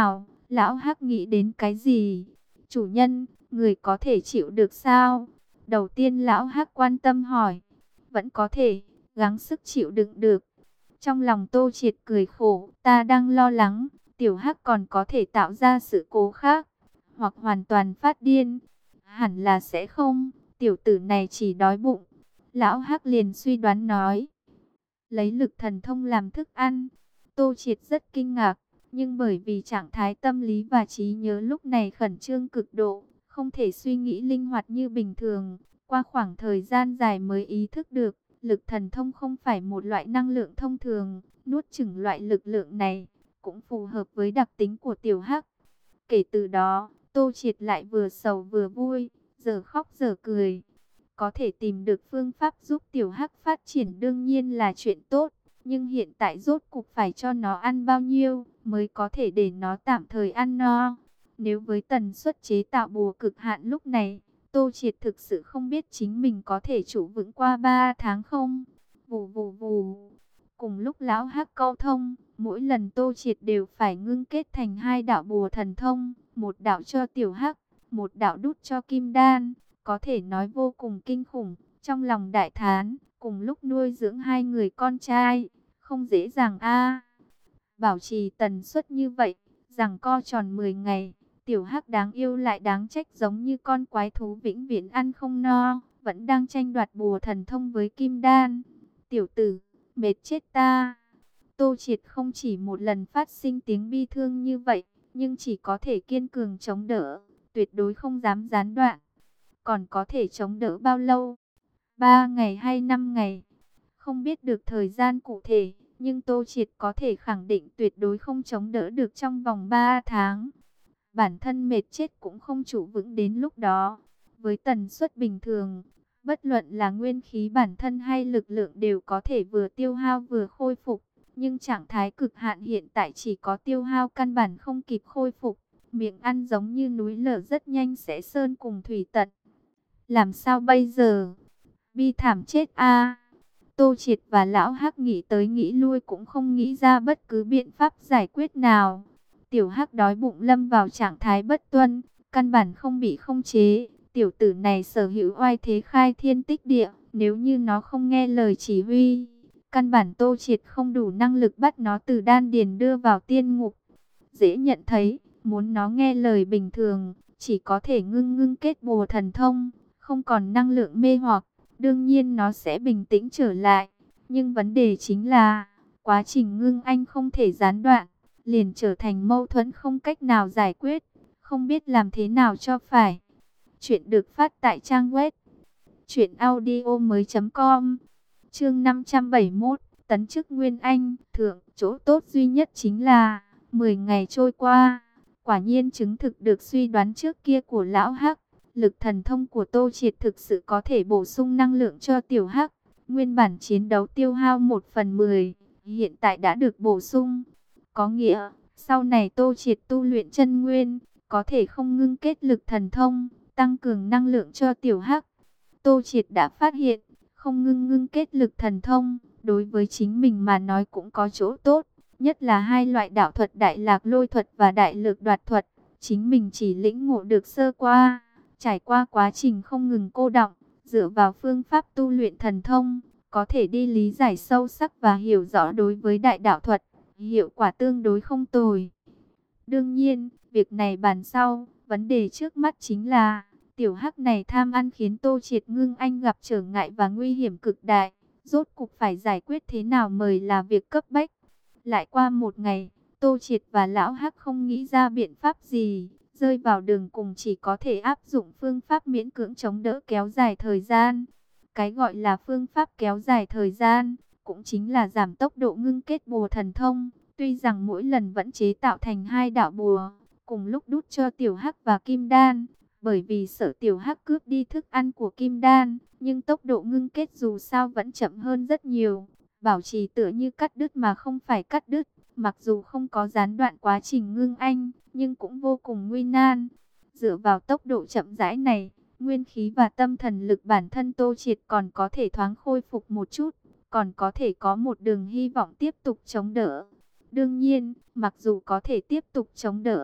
Lão Hắc nghĩ đến cái gì? Chủ nhân, người có thể chịu được sao? Đầu tiên Lão Hắc quan tâm hỏi. Vẫn có thể, gắng sức chịu đựng được. Trong lòng Tô Triệt cười khổ, ta đang lo lắng, tiểu Hắc còn có thể tạo ra sự cố khác, hoặc hoàn toàn phát điên. Hẳn là sẽ không, tiểu tử này chỉ đói bụng. Lão Hắc liền suy đoán nói. Lấy lực thần thông làm thức ăn. Tô Triệt rất kinh ngạc, nhưng bởi vì trạng thái tâm lý và trí nhớ lúc này khẩn trương cực độ, không thể suy nghĩ linh hoạt như bình thường. Qua khoảng thời gian dài mới ý thức được, lực thần thông không phải một loại năng lượng thông thường, nuốt chửng loại lực lượng này cũng phù hợp với đặc tính của tiểu Hắc. Kể từ đó, Tô Triệt lại vừa sầu vừa vui, giờ khóc giờ cười. Có thể tìm được phương pháp giúp tiểu Hắc phát triển đương nhiên là chuyện tốt, nhưng hiện tại rốt cục phải cho nó ăn bao nhiêu mới có thể để nó tạm thời ăn no. Nếu với tần suất chế tạo bùa cực hạn lúc này, Tô Triệt thực sự không biết chính mình có thể trụ vững qua ba tháng không. Vù vù vù. Cùng lúc lão Hắc câu thông, mỗi lần Tô Triệt đều phải ngưng kết thành hai đạo bùa thần thông, một đạo cho tiểu Hắc, một đạo đút cho Kim Đan, có thể nói vô cùng kinh khủng. Trong lòng đại thán, cùng lúc nuôi dưỡng hai người con trai, không dễ dàng a. Bảo trì tần suất như vậy, rằng co tròn mười ngày, tiểu Hắc đáng yêu lại đáng trách giống như con quái thú vĩnh viễn ăn không no, vẫn đang tranh đoạt bùa thần thông với Kim Đan. Tiểu tử, mệt chết ta. Tô Triệt không chỉ một lần phát sinh tiếng bi thương như vậy, nhưng chỉ có thể kiên cường chống đỡ, tuyệt đối không dám gián đoạn. Còn có thể chống đỡ bao lâu? Ba ngày hay năm ngày? Không biết được thời gian cụ thể, nhưng Tô Triệt có thể khẳng định tuyệt đối không chống đỡ được trong vòng ba tháng. Bản thân mệt chết cũng không trụ vững đến lúc đó. Với tần suất bình thường, bất luận là nguyên khí bản thân hay lực lượng đều có thể vừa tiêu hao vừa khôi phục. Nhưng trạng thái cực hạn hiện tại chỉ có tiêu hao căn bản không kịp khôi phục. Miệng ăn giống như núi lở rất nhanh sẽ sơn cùng thủy tận. Làm sao bây giờ? Bi thảm chết a. Tô Triệt và Lão Hắc nghĩ tới nghĩ lui cũng không nghĩ ra bất cứ biện pháp giải quyết nào. Tiểu Hắc đói bụng lâm vào trạng thái bất tuân, căn bản không bị không chế. Tiểu tử này sở hữu oai thế khai thiên tích địa, nếu như nó không nghe lời chỉ huy, căn bản Tô Triệt không đủ năng lực bắt nó từ đan điền đưa vào tiên ngục. Dễ nhận thấy, muốn nó nghe lời bình thường, chỉ có thể ngưng ngưng kết bùa thần thông, không còn năng lượng mê hoặc. Đương nhiên nó sẽ bình tĩnh trở lại, nhưng vấn đề chính là quá trình ngưng anh không thể gián đoạn, liền trở thành mâu thuẫn không cách nào giải quyết, không biết làm thế nào cho phải. Chuyện được phát tại trang web truyện audio mới.com. Chương năm trăm bảy mươi mốt, tấn chức Nguyên Anh thượng. Chỗ tốt duy nhất chính là mười ngày trôi qua, quả nhiên chứng thực được suy đoán trước kia của Lão Hắc. Lực thần thông của Tô Triệt thực sự có thể bổ sung năng lượng cho tiểu Hắc. Nguyên bản chiến đấu tiêu hao một phần mười, hiện tại đã được bổ sung. Có nghĩa, sau này Tô Triệt tu luyện chân nguyên, có thể không ngưng kết lực thần thông, tăng cường năng lượng cho tiểu Hắc. Tô Triệt đã phát hiện, không ngưng ngưng kết lực thần thông, đối với chính mình mà nói cũng có chỗ tốt. Nhất là hai loại đạo thuật đại lạc lôi thuật và đại lực đoạt thuật, chính mình chỉ lĩnh ngộ được sơ qua. Trải qua quá trình không ngừng cô đọng, dựa vào phương pháp tu luyện thần thông, có thể đi lý giải sâu sắc và hiểu rõ đối với đại đạo thuật, hiệu quả tương đối không tồi. Đương nhiên, việc này bàn sau, vấn đề trước mắt chính là, tiểu Hắc này tham ăn khiến Tô Triệt ngưng anh gặp trở ngại và nguy hiểm cực đại, rốt cục phải giải quyết thế nào mới là việc cấp bách. Lại qua một ngày, Tô Triệt và Lão Hắc không nghĩ ra biện pháp gì, rơi vào đường cùng chỉ có thể áp dụng phương pháp miễn cưỡng chống đỡ kéo dài thời gian. Cái gọi là phương pháp kéo dài thời gian, cũng chính là giảm tốc độ ngưng kết bùa thần thông. Tuy rằng mỗi lần vẫn chế tạo thành hai đạo bùa, cùng lúc đút cho tiểu Hắc và Kim Đan, bởi vì sợ tiểu Hắc cướp đi thức ăn của Kim Đan, nhưng tốc độ ngưng kết dù sao vẫn chậm hơn rất nhiều. Bảo trì tựa như cắt đứt mà không phải cắt đứt, mặc dù không có gián đoạn quá trình ngưng anh, nhưng cũng vô cùng nguy nan. Dựa vào tốc độ chậm rãi này, nguyên khí và tâm thần lực bản thân Tô Triệt còn có thể thoáng khôi phục một chút, còn có thể có một đường hy vọng tiếp tục chống đỡ. Đương nhiên, mặc dù có thể tiếp tục chống đỡ,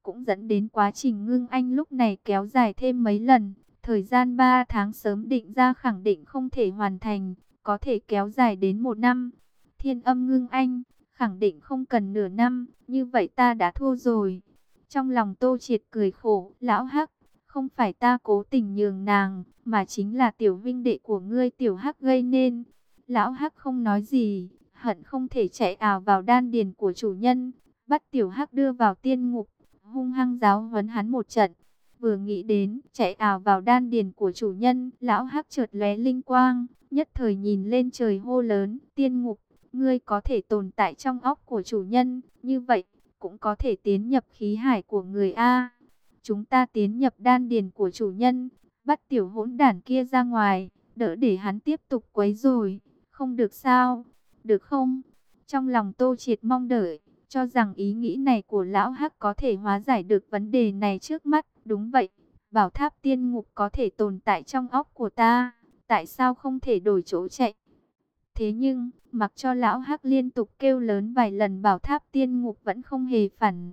cũng dẫn đến quá trình ngưng anh lúc này kéo dài thêm mấy lần. Thời gian ba tháng sớm định ra khẳng định không thể hoàn thành, có thể kéo dài đến một năm. Thiên âm ngưng anh, khẳng định không cần nửa năm, như vậy ta đã thua rồi. Trong lòng Tô Triệt cười khổ, lão Hắc, không phải ta cố tình nhường nàng, mà chính là tiểu vinh đệ của ngươi tiểu Hắc gây nên. Lão Hắc không nói gì, hận không thể chạy ào vào đan điền của chủ nhân, bắt tiểu Hắc đưa vào tiên ngục, hung hăng giáo huấn hắn một trận. Vừa nghĩ đến chạy ào vào đan điền của chủ nhân, lão Hắc chợt lóe linh quang, nhất thời nhìn lên trời hô lớn, tiên ngục, ngươi có thể tồn tại trong óc của chủ nhân, như vậy cũng có thể tiến nhập khí hải của người A. Chúng ta tiến nhập đan điền của chủ nhân, bắt tiểu hỗn đản kia ra ngoài, đỡ để hắn tiếp tục quấy rối, không được sao? Được không? Trong lòng Tô Triệt mong đợi, cho rằng ý nghĩ này của lão Hắc có thể hóa giải được vấn đề này trước mắt. Đúng vậy, bảo tháp tiên ngục có thể tồn tại trong óc của ta, tại sao không thể đổi chỗ chạy? Thế nhưng, mặc cho lão Hắc liên tục kêu lớn vài lần, bảo tháp tiên ngục vẫn không hề phản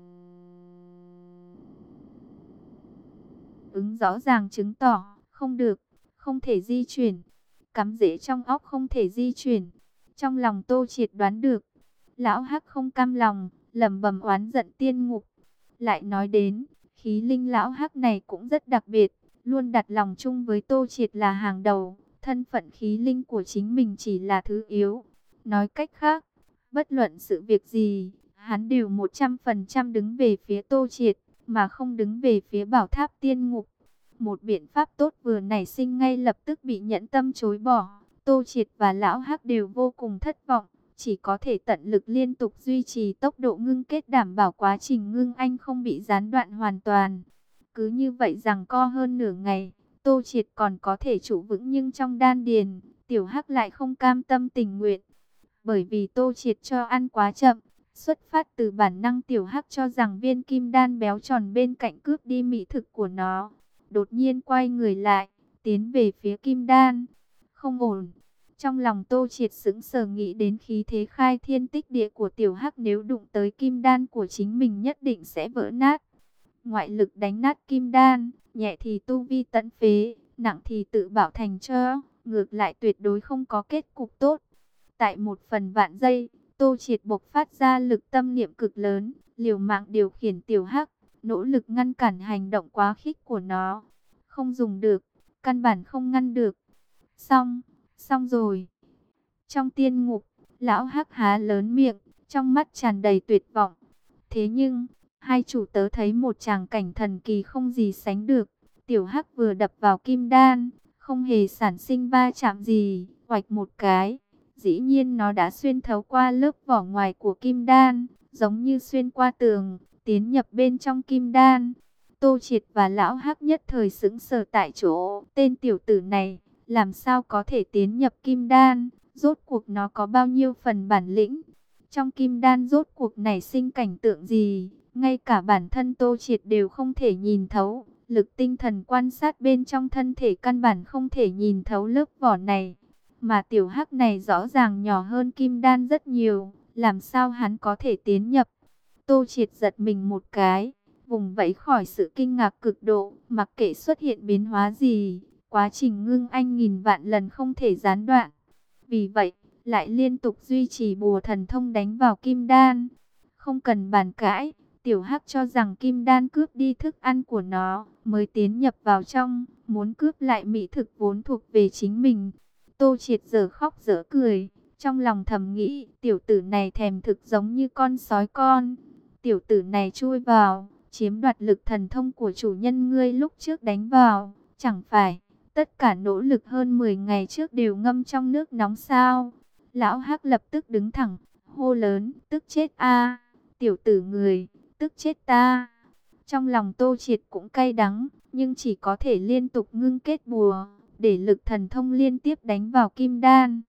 ứng, rõ ràng chứng tỏ, không được, không thể di chuyển. Cắm rễ trong óc không thể di chuyển. Trong lòng Tô Triệt đoán được, lão Hắc không cam lòng, lẩm bẩm oán giận tiên ngục. Lại nói đến, khí linh lão Hắc này cũng rất đặc biệt, luôn đặt lòng chung với Tô Triệt là hàng đầu. Thân phận khí linh của chính mình chỉ là thứ yếu. Nói cách khác, bất luận sự việc gì, hắn đều một trăm phần trăm đứng về phía Tô Triệt, mà không đứng về phía bảo tháp tiên ngục. Một biện pháp tốt vừa nảy sinh ngay lập tức bị nhẫn tâm chối bỏ. Tô Triệt và lão Hắc đều vô cùng thất vọng, chỉ có thể tận lực liên tục duy trì tốc độ ngưng kết, đảm bảo quá trình ngưng anh không bị gián đoạn hoàn toàn. Cứ như vậy giằng co hơn nửa ngày, Tô Triệt còn có thể trụ vững, nhưng trong đan điền, tiểu Hắc lại không cam tâm tình nguyện. Bởi vì Tô Triệt cho ăn quá chậm, xuất phát từ bản năng, tiểu Hắc cho rằng viên kim đan béo tròn bên cạnh cướp đi mỹ thực của nó. Đột nhiên quay người lại, tiến về phía kim đan. Không ổn. Trong lòng Tô Triệt sững sờ, nghĩ đến khí thế khai thiên tích địa của tiểu Hắc, nếu đụng tới kim đan của chính mình nhất định sẽ vỡ nát. Ngoại lực đánh nát kim đan, nhẹ thì tu vi tận phế, nặng thì tự bảo thành cho, ngược lại tuyệt đối không có kết cục tốt. Tại một phần vạn giây, Tô Triệt bộc phát ra lực tâm niệm cực lớn, liều mạng điều khiển tiểu Hắc, nỗ lực ngăn cản hành động quá khích của nó. Không dùng được, căn bản không ngăn được. Xong, xong rồi. Trong tiên ngục, lão Hắc há lớn miệng, trong mắt tràn đầy tuyệt vọng. Thế nhưng, hai chủ tớ thấy một tràng cảnh thần kỳ không gì sánh được. Tiểu Hắc vừa đập vào kim đan, không hề sản sinh va chạm gì, oạch một cái. Dĩ nhiên nó đã xuyên thấu qua lớp vỏ ngoài của kim đan, giống như xuyên qua tường, tiến nhập bên trong kim đan. Tô Triệt và lão Hắc nhất thời sững sờ tại chỗ. Tên tiểu tử này, làm sao có thể tiến nhập kim đan? Rốt cuộc nó có bao nhiêu phần bản lĩnh? Trong kim đan rốt cuộc nảy sinh cảnh tượng gì? Ngay cả bản thân Tô Triệt đều không thể nhìn thấu. Lực tinh thần quan sát bên trong thân thể căn bản không thể nhìn thấu lớp vỏ này. Mà tiểu Hắc này rõ ràng nhỏ hơn kim đan rất nhiều. Làm sao hắn có thể tiến nhập? Tô Triệt giật mình một cái, vùng vẫy khỏi sự kinh ngạc cực độ, mặc kệ xuất hiện biến hóa gì. Quá trình ngưng anh nghìn vạn lần không thể gián đoạn. Vì vậy, lại liên tục duy trì bùa thần thông đánh vào kim đan. Không cần bàn cãi, tiểu Hắc cho rằng kim đan cướp đi thức ăn của nó, mới tiến nhập vào trong, muốn cướp lại mỹ thực vốn thuộc về chính mình. Tô Triệt giờ khóc dở cười, trong lòng thầm nghĩ, tiểu tử này thèm thực giống như con sói con. Tiểu tử này chui vào, chiếm đoạt lực thần thông của chủ nhân ngươi lúc trước đánh vào, chẳng phải tất cả nỗ lực hơn mười ngày trước đều ngâm trong nước nóng sao? Lão Hắc lập tức đứng thẳng, hô lớn, tức chết a, tiểu tử người, tức chết ta. Trong lòng Tô Triệt cũng cay đắng, nhưng chỉ có thể liên tục ngưng kết bùa, để lực thần thông liên tiếp đánh vào kim đan.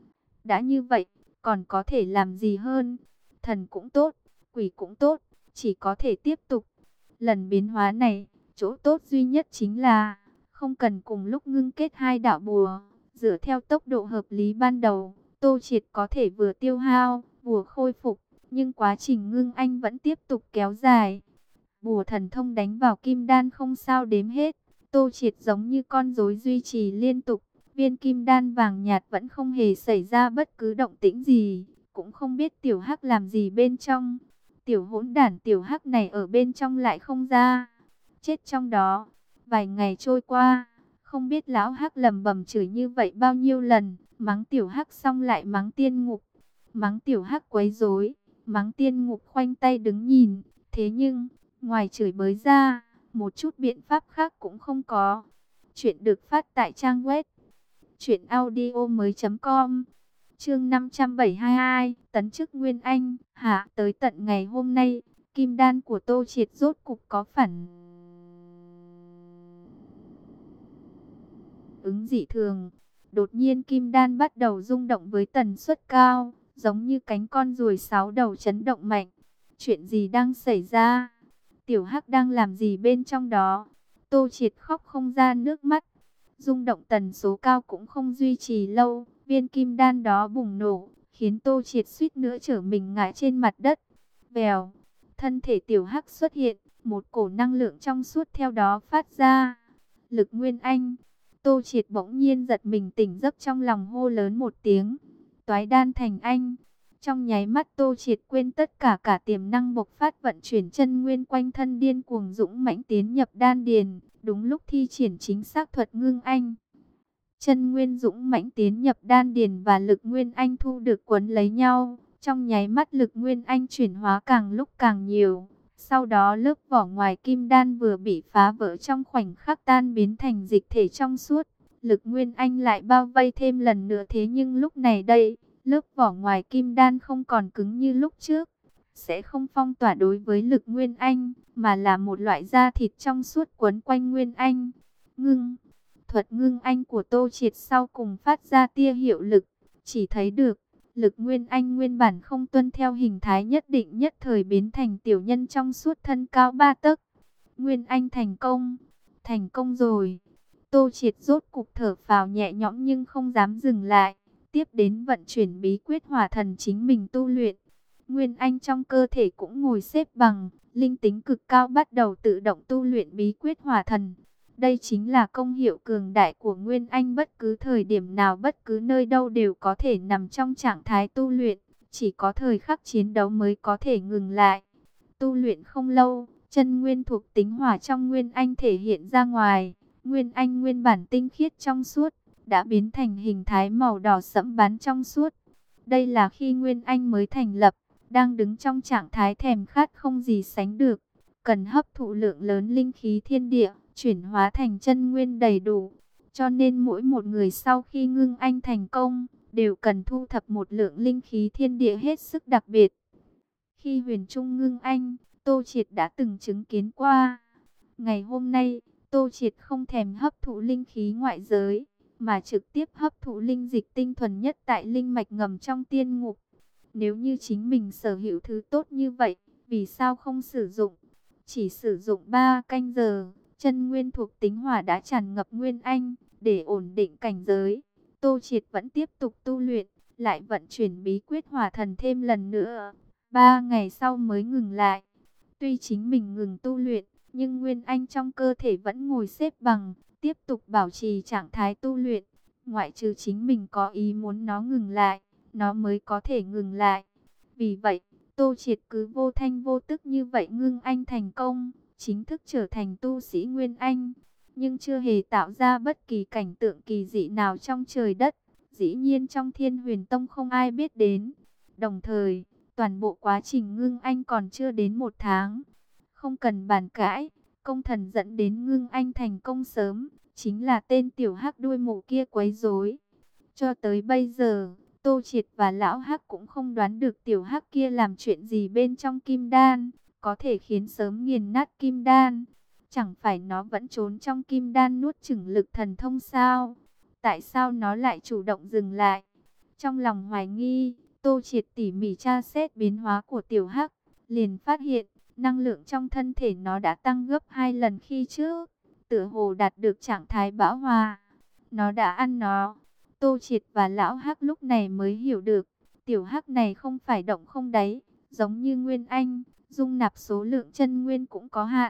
Đã như vậy, còn có thể làm gì hơn? Thần cũng tốt, quỷ cũng tốt, chỉ có thể tiếp tục. Lần biến hóa này, chỗ tốt duy nhất chính là không cần cùng lúc ngưng kết hai đạo bùa. Dựa theo tốc độ hợp lý ban đầu, Tô Triệt có thể vừa tiêu hao, bùa khôi phục, nhưng quá trình ngưng anh vẫn tiếp tục kéo dài. bùa thần thông đánh vào kim đan không sao đếm hết. Tô Triệt giống như con rối duy trì liên tục. Viên kim đan vàng nhạt vẫn không hề xảy ra bất cứ động tĩnh gì. Cũng không biết tiểu hắc làm gì bên trong. Tiểu hỗn đản tiểu hắc này ở bên trong lại không ra. Chết trong đó. Vài ngày trôi qua. Không biết lão hắc lầm bầm chửi như vậy bao nhiêu lần. Mắng tiểu hắc xong lại mắng tiên ngục. Mắng tiểu hắc quấy rối. Mắng tiên ngục khoanh tay đứng nhìn. Thế nhưng, ngoài chửi bới ra, một chút biện pháp khác cũng không có. Chuyện được phát tại trang web truyện audio mới chấm com. Chương năm trăm bảy mươi hai, tấn chức Nguyên Anh. Hạ tới tận ngày hôm nay, kim đan của Tô Triệt rốt cục có phản ứng dị thường. Đột nhiên kim đan bắt đầu rung động với tần suất cao, giống như cánh con ruồi sáu đầu chấn động mạnh. Chuyện gì đang xảy ra? Tiểu Hắc đang làm gì bên trong đó? Tô Triệt khóc không ra nước mắt. Rung động tần số cao cũng không duy trì lâu. Viên kim đan đó bùng nổ, khiến Tô Triệt suýt nữa trở mình ngã trên mặt đất. Vèo, thân thể Tiểu Hắc xuất hiện, một cổ năng lượng trong suốt theo đó phát ra. Lực Nguyên Anh. Tô Triệt bỗng nhiên giật mình tỉnh giấc, trong lòng hô lớn một tiếng. Toái đan thành anh. Trong nháy mắt Tô Triệt quên tất cả cả tiềm năng bộc phát, vận chuyển chân nguyên quanh thân điên cuồng dũng mãnh tiến nhập đan điền, đúng lúc thi triển chính xác thuật ngưng anh. Chân nguyên dũng mãnh tiến nhập đan điền và lực nguyên anh thu được quấn lấy nhau, trong nháy mắt lực nguyên anh chuyển hóa càng lúc càng nhiều. Sau đó lớp vỏ ngoài kim đan vừa bị phá vỡ trong khoảnh khắc tan biến thành dịch thể trong suốt. Lực nguyên anh lại bao vây thêm lần nữa, thế nhưng lúc này đây, lớp vỏ ngoài kim đan không còn cứng như lúc trước, sẽ không phong tỏa đối với lực nguyên anh, mà là một loại da thịt trong suốt quấn quanh nguyên anh. Ngưng, thuật ngưng anh của Tô Triệt sau cùng phát ra tia hiệu lực, chỉ thấy được, lực nguyên anh nguyên bản không tuân theo hình thái nhất định nhất thời biến thành tiểu nhân trong suốt thân cao ba tấc. Nguyên anh thành công, thành công rồi. Tô Triệt rốt cục thở phào nhẹ nhõm nhưng không dám dừng lại. Tiếp đến vận chuyển bí quyết hỏa thần chính mình tu luyện. Nguyên anh trong cơ thể cũng ngồi xếp bằng, linh tính cực cao bắt đầu tự động tu luyện bí quyết hỏa thần. Đây chính là công hiệu cường đại của Nguyên anh, bất cứ thời điểm nào bất cứ nơi đâu đều có thể nằm trong trạng thái tu luyện. Chỉ có thời khắc chiến đấu mới có thể ngừng lại. Tu luyện không lâu, chân nguyên thuộc tính hỏa trong Nguyên anh thể hiện ra ngoài. Nguyên anh nguyên bản tinh khiết trong suốt, đã biến thành hình thái màu đỏ sẫm bán trong suốt. Đây là khi Nguyên Anh mới thành lập, đang đứng trong trạng thái thèm khát không gì sánh được, cần hấp thụ lượng lớn linh khí thiên địa, chuyển hóa thành chân nguyên đầy đủ. Cho nên mỗi một người sau khi ngưng anh thành công, đều cần thu thập một lượng linh khí thiên địa hết sức đặc biệt. Khi huyền trung ngưng anh, Tô Triệt đã từng chứng kiến qua. Ngày hôm nay, Tô Triệt không thèm hấp thụ linh khí ngoại giới, mà trực tiếp hấp thụ linh dịch tinh thuần nhất tại linh mạch ngầm trong tiên ngục. Nếu như chính mình sở hữu thứ tốt như vậy, vì sao không sử dụng? Chỉ sử dụng ba canh giờ, chân nguyên thuộc tính hỏa đã tràn ngập Nguyên Anh, để ổn định cảnh giới. Tô Triệt vẫn tiếp tục tu luyện, lại vận chuyển bí quyết hỏa thần thêm lần nữa. Ba ngày sau mới ngừng lại. Tuy chính mình ngừng tu luyện, nhưng Nguyên Anh trong cơ thể vẫn ngồi xếp bằng, tiếp tục bảo trì trạng thái tu luyện. Ngoại trừ chính mình có ý muốn nó ngừng lại, nó mới có thể ngừng lại. Vì vậy, Tô Triệt cứ vô thanh vô tức như vậy ngưng anh thành công, chính thức trở thành tu sĩ Nguyên Anh. Nhưng chưa hề tạo ra bất kỳ cảnh tượng kỳ dị nào trong trời đất. Dĩ nhiên trong Thiên Huyền Tông không ai biết đến. Đồng thời, toàn bộ quá trình ngưng anh còn chưa đến một tháng. Không cần bàn cãi, công thần dẫn đến ngưng anh thành công sớm, chính là tên tiểu hắc đuôi mù kia quấy rối. Cho tới bây giờ, Tô Triệt và lão hắc cũng không đoán được tiểu hắc kia làm chuyện gì bên trong kim đan, có thể khiến sớm nghiền nát kim đan. Chẳng phải nó vẫn trốn trong kim đan nuốt chửng lực thần thông sao? Tại sao nó lại chủ động dừng lại? Trong lòng hoài nghi, Tô Triệt tỉ mỉ tra xét biến hóa của tiểu hắc, liền phát hiện năng lượng trong thân thể nó đã tăng gấp hai lần khi trước, tựa hồ đạt được trạng thái bão hòa. Nó đã ăn nó. Tô Triệt và lão hắc lúc này mới hiểu được, tiểu hắc này không phải động không đáy, giống như Nguyên Anh, dung nạp số lượng chân nguyên cũng có hạn.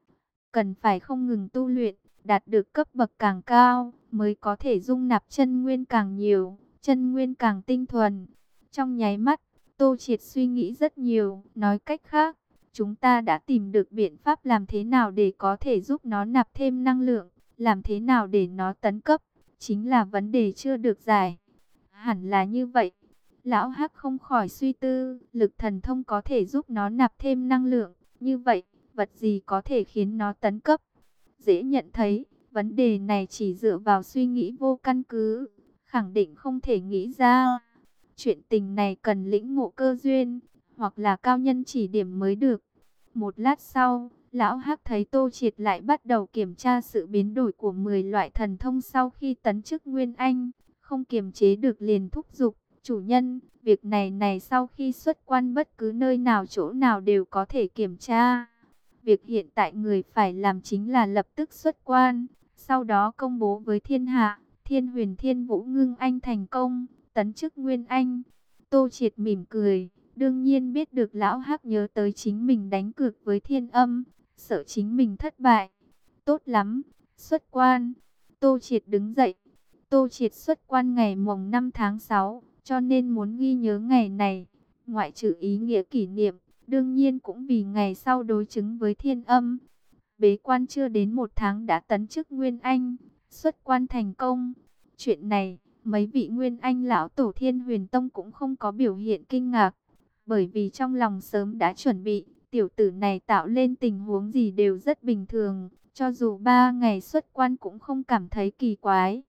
Cần phải không ngừng tu luyện, đạt được cấp bậc càng cao, mới có thể dung nạp chân nguyên càng nhiều, chân nguyên càng tinh thuần. Trong nháy mắt, Tô Triệt suy nghĩ rất nhiều, nói cách khác, chúng ta đã tìm được biện pháp làm thế nào để có thể giúp nó nạp thêm năng lượng, làm thế nào để nó tấn cấp, chính là vấn đề chưa được giải. Hẳn là như vậy. Lão Hắc không khỏi suy tư, lực thần thông có thể giúp nó nạp thêm năng lượng, như vậy, vật gì có thể khiến nó tấn cấp? Dễ nhận thấy, vấn đề này chỉ dựa vào suy nghĩ vô căn cứ, khẳng định không thể nghĩ ra. Chuyện tình này cần lĩnh ngộ cơ duyên, hoặc là cao nhân chỉ điểm mới được. Một lát sau, Lão Hắc thấy Tô Triệt lại bắt đầu kiểm tra sự biến đổi của mười loại thần thông sau khi tấn chức Nguyên Anh, không kiềm chế được liền thúc giục, chủ nhân, việc này này sau khi xuất quan bất cứ nơi nào chỗ nào đều có thể kiểm tra. Việc hiện tại người phải làm chính là lập tức xuất quan, sau đó công bố với thiên hạ, Thiên Huyền Thiên Vũ Ngưng Anh thành công, tấn chức Nguyên Anh. Tô Triệt mỉm cười, đương nhiên biết được Lão Hắc nhớ tới chính mình đánh cược với Thiên Âm, sợ chính mình thất bại. Tốt lắm, xuất quan. Tô Triệt đứng dậy. Tô Triệt xuất quan ngày mồng năm tháng sáu, cho nên muốn ghi nhớ ngày này, ngoại trừ ý nghĩa kỷ niệm, đương nhiên cũng vì ngày sau đối chứng với Thiên Âm. Bế quan chưa đến một tháng đã tấn chức Nguyên Anh, xuất quan thành công. Chuyện này, mấy vị Nguyên Anh lão tổ Thiên Huyền Tông cũng không có biểu hiện kinh ngạc, bởi vì trong lòng sớm đã chuẩn bị, tiểu tử này tạo lên tình huống gì đều rất bình thường, cho dù ba ngày xuất quan cũng không cảm thấy kỳ quái.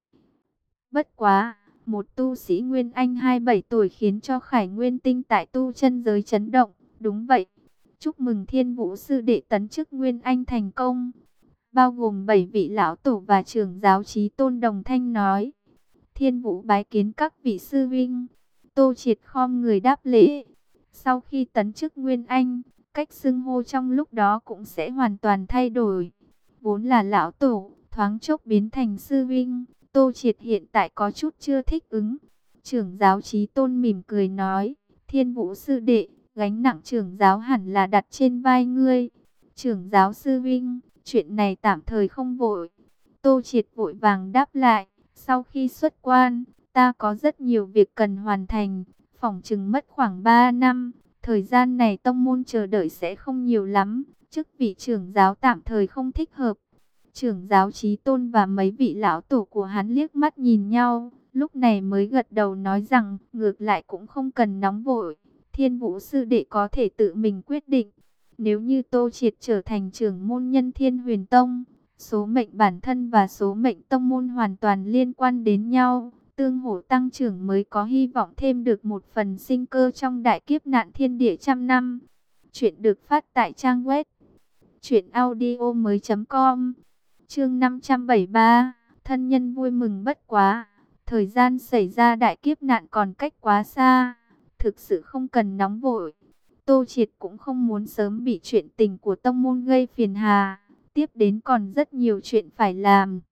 Bất quá, một tu sĩ Nguyên Anh hai mươi bảy tuổi khiến cho Khải Nguyên Tinh tại tu chân giới chấn động, đúng vậy. Chúc mừng Thiên Vũ sư đệ tấn chức Nguyên Anh thành công. Bao gồm bảy vị lão tổ và trưởng giáo Chí Tôn đồng thanh nói. Thiên Vũ bái kiến các vị sư vinh. Tô Triệt khom người đáp lễ. Sau khi tấn chức Nguyên Anh, cách xưng hô trong lúc đó cũng sẽ hoàn toàn thay đổi. Vốn là lão tổ, thoáng chốc biến thành sư vinh. Tô Triệt hiện tại có chút chưa thích ứng. Trưởng giáo Chí Tôn mỉm cười nói, Thiên Vũ sư đệ, gánh nặng trưởng giáo hẳn là đặt trên vai ngươi. Trưởng giáo sư vinh, chuyện này tạm thời không vội. Tô Triệt vội vàng đáp lại, sau khi xuất quan, ta có rất nhiều việc cần hoàn thành, phỏng chừng mất khoảng ba năm. Thời gian này tông môn chờ đợi sẽ không nhiều lắm, chức vị trưởng giáo tạm thời không thích hợp. Trưởng giáo Chí Tôn và mấy vị lão tổ của hắn liếc mắt nhìn nhau, lúc này mới gật đầu nói rằng, ngược lại cũng không cần nóng vội, Thiên Vũ sư đệ có thể tự mình quyết định. Nếu như Tô Triệt trở thành trưởng môn nhân Thiên Huyền Tông, số mệnh bản thân và số mệnh tông môn hoàn toàn liên quan đến nhau, tương hỗ tăng trưởng mới có hy vọng thêm được một phần sinh cơ trong đại kiếp nạn thiên địa trăm năm. Chuyện được phát tại trang web truyện audio mới chấm com. Chương năm trăm bảy mươi ba, thân nhân vui mừng bất quá, thời gian xảy ra đại kiếp nạn còn cách quá xa, thực sự không cần nóng vội. Tô Triệt cũng không muốn sớm bị chuyện tình của tông môn gây phiền hà, tiếp đến còn rất nhiều chuyện phải làm.